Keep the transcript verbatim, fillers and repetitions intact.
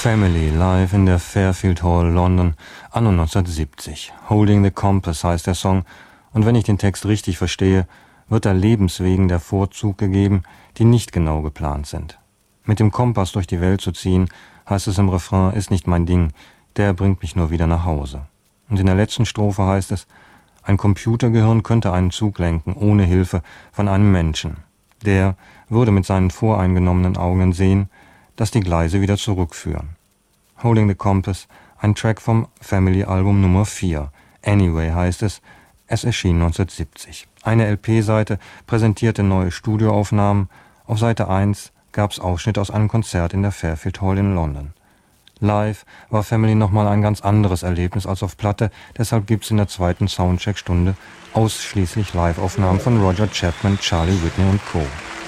Family live in der Fairfield Hall, London, anno neunzehnhundertsiebzig. Holding the Compass heißt der Song, und wenn ich den Text richtig verstehe, wird da Lebenswegen der Vorzug gegeben, die nicht genau geplant sind. Mit dem Kompass durch die Welt zu ziehen, heißt es im Refrain, ist nicht mein Ding, der bringt mich nur wieder nach Hause. Und in der letzten Strophe heißt es, ein Computergehirn könnte einen Zug lenken, ohne Hilfe von einem Menschen. Der würde mit seinen voreingenommenen Augen sehen, dass die Gleise wieder zurückführen. Holding the Compass, ein Track vom Family-Album Nummer vier. Anyway heißt es, es erschien neunzehnhundertsiebzig. Eine L P-Seite präsentierte neue Studioaufnahmen, auf Seite eins gab es Ausschnitt aus einem Konzert in der Fairfield Hall in London. Live war Family nochmal ein ganz anderes Erlebnis als auf Platte, deshalb gibt's in der zweiten Soundcheck-Stunde ausschließlich Live-Aufnahmen von Roger Chapman, Charlie Whitney und Co.